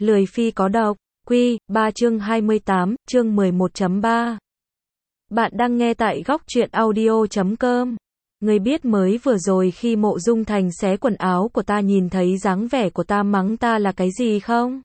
Lười phi có độc, Quy 3 chương 28, chương 11.3. Bạn đang nghe tại góc truyện audio.com. Ngươi biết mới vừa rồi khi Mộ Dung Thành xé quần áo của ta nhìn thấy dáng vẻ của ta mắng ta là cái gì không?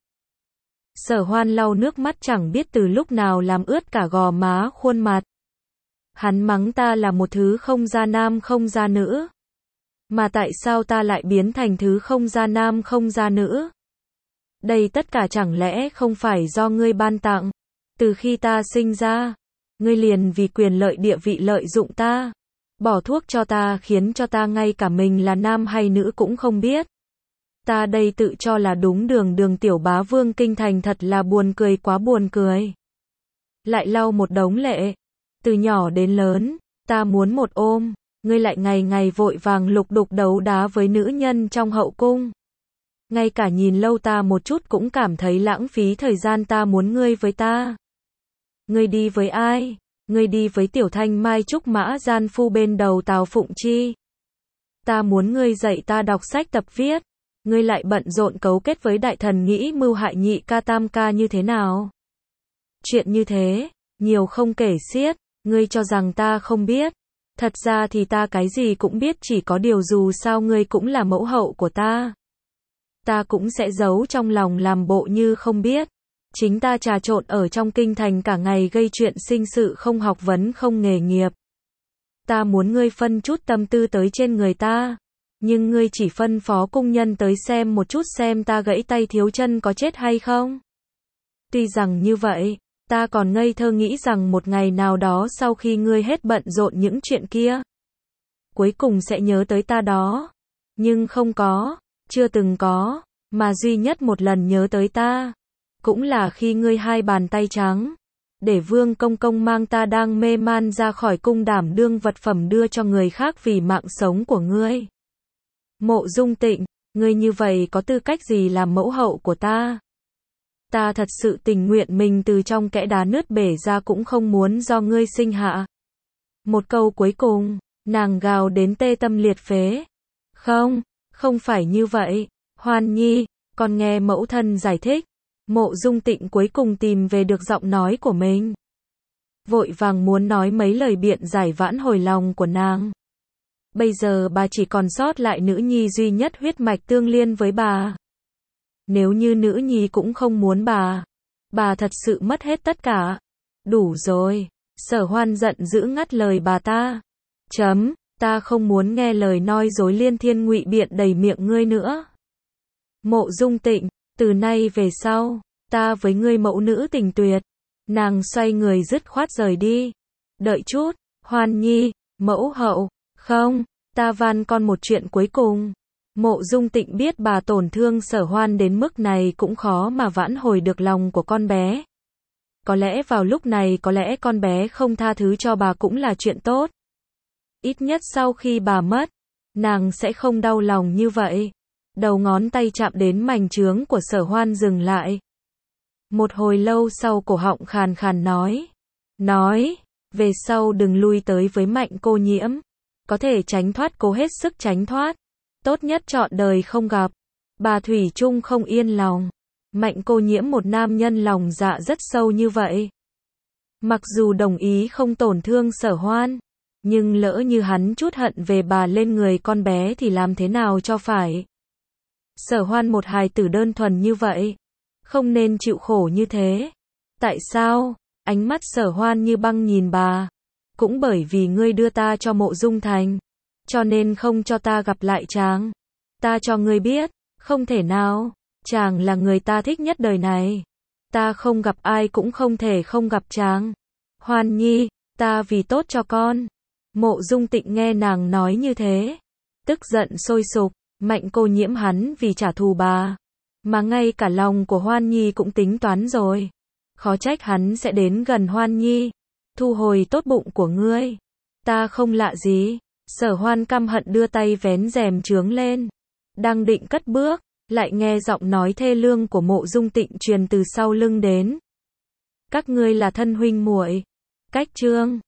Sở Hoan lau nước mắt chẳng biết từ lúc nào làm ướt cả gò má khuôn mặt. Hắn mắng ta là một thứ không ra nam không ra nữ. Mà tại sao ta lại biến thành thứ không ra nam không ra nữ? Đây tất cả chẳng lẽ không phải do ngươi ban tặng? Từ khi ta sinh ra, ngươi liền vì quyền lợi địa vị lợi dụng ta, bỏ thuốc cho ta khiến cho ta ngay cả mình là nam hay nữ cũng không biết. Ta đây tự cho là đúng đường tiểu bá vương kinh thành thật là buồn cười quá buồn cười. Lại lau một đống lệ. Từ nhỏ đến lớn, ta muốn một ôm, ngươi lại ngày ngày vội vàng lục đục đấu đá với nữ nhân trong hậu cung. Ngay cả nhìn lâu ta một chút cũng cảm thấy lãng phí thời gian ta muốn ngươi với ta. Ngươi đi với ai? Ngươi đi với tiểu thanh mai trúc mã gian phu bên đầu Tào Phụng Chi. Ta muốn ngươi dạy ta đọc sách tập viết. Ngươi lại bận rộn cấu kết với đại thần nghĩ mưu hại nhị ca tam ca như thế nào? Chuyện như thế, nhiều không kể xiết, ngươi cho rằng ta không biết. Thật ra thì ta cái gì cũng biết, chỉ có điều dù sao ngươi cũng là mẫu hậu của ta. Ta cũng sẽ giấu trong lòng làm bộ như không biết. Chính ta trà trộn ở trong kinh thành cả ngày gây chuyện sinh sự không học vấn không nghề nghiệp. Ta muốn ngươi phân chút tâm tư tới trên người ta. Nhưng ngươi chỉ phân phó cung nhân tới xem một chút xem ta gãy tay thiếu chân có chết hay không. Tuy rằng như vậy, ta còn ngây thơ nghĩ rằng một ngày nào đó sau khi ngươi hết bận rộn những chuyện kia, cuối cùng sẽ nhớ tới ta đó. Nhưng không có, chưa từng có, mà duy nhất một lần nhớ tới ta, cũng là khi ngươi hai bàn tay trắng, để Vương Công Công mang ta đang mê man ra khỏi cung đảm đương vật phẩm đưa cho người khác vì mạng sống của ngươi. Mộ Dung Tịnh, ngươi như vậy có tư cách gì làm mẫu hậu của ta? Ta thật sự tình nguyện mình từ trong kẽ đá nứt bể ra cũng không muốn do ngươi sinh hạ. Một câu cuối cùng, nàng gào đến tê tâm liệt phế. Không, không phải như vậy, Hoan Nhi, con nghe mẫu thân giải thích. Mộ Dung Tịnh cuối cùng tìm về được giọng nói của mình. Vội vàng muốn nói mấy lời biện giải vãn hồi lòng của nàng. Bây giờ bà chỉ còn sót lại nữ nhi duy nhất huyết mạch tương liên với bà. Nếu như nữ nhi cũng không muốn bà thật sự mất hết tất cả. Đủ rồi, Sở Hoan giận dữ ngắt lời bà ta. Ta không muốn nghe lời nói dối liên thiên ngụy biện đầy miệng ngươi nữa. Mộ Dung Tịnh, từ nay về sau, ta với ngươi mẫu nữ tình tuyệt. Nàng xoay người dứt khoát rời đi. Đợi chút, Hoan Nhi, mẫu hậu, không, ta van con một chuyện cuối cùng. Mộ Dung Tịnh biết bà tổn thương Sở Hoan đến mức này cũng khó mà vãn hồi được lòng của con bé. Có lẽ vào lúc này có lẽ con bé không tha thứ cho bà cũng là chuyện tốt. Ít nhất sau khi bà mất, nàng sẽ không đau lòng như vậy. Đầu ngón tay chạm đến mành trướng của Sở Hoan dừng lại. Một hồi lâu sau cổ họng khàn khàn nói, về sau đừng lui tới với Mạnh cô nhiễm. Có thể tránh thoát cố hết sức tránh thoát. Tốt nhất trọn đời không gặp. Bà thủy chung không yên lòng. Mạnh cô nhiễm một nam nhân lòng dạ rất sâu như vậy. Mặc dù đồng ý không tổn thương Sở Hoan, nhưng lỡ như hắn chút hận về bà lên người con bé thì làm thế nào cho phải. Sở Hoan một hài tử đơn thuần như vậy, không nên chịu khổ như thế. Tại sao? Ánh mắt Sở Hoan như băng nhìn bà. Cũng bởi vì ngươi đưa ta cho Mộ Dung Thành, cho nên không cho ta gặp lại chàng. Ta cho ngươi biết, không thể nào, chàng là người ta thích nhất đời này. Ta không gặp ai cũng không thể không gặp chàng. Hoan Nhi, ta vì tốt cho con. Mộ Dung Tịnh nghe nàng nói như thế, tức giận sôi sục. Mạnh cô nhiễm hắn vì trả thù bà, mà ngay cả lòng của Hoan Nhi cũng tính toán rồi. Khó trách hắn sẽ đến gần Hoan Nhi. Thu hồi tốt bụng của ngươi. Ta không lạ gì. Sở Hoan căm hận đưa tay vén rèm trướng lên. Đang định cất bước, lại nghe giọng nói thê lương của Mộ Dung Tịnh truyền từ sau lưng đến. Các ngươi là thân huynh muội. Cách chương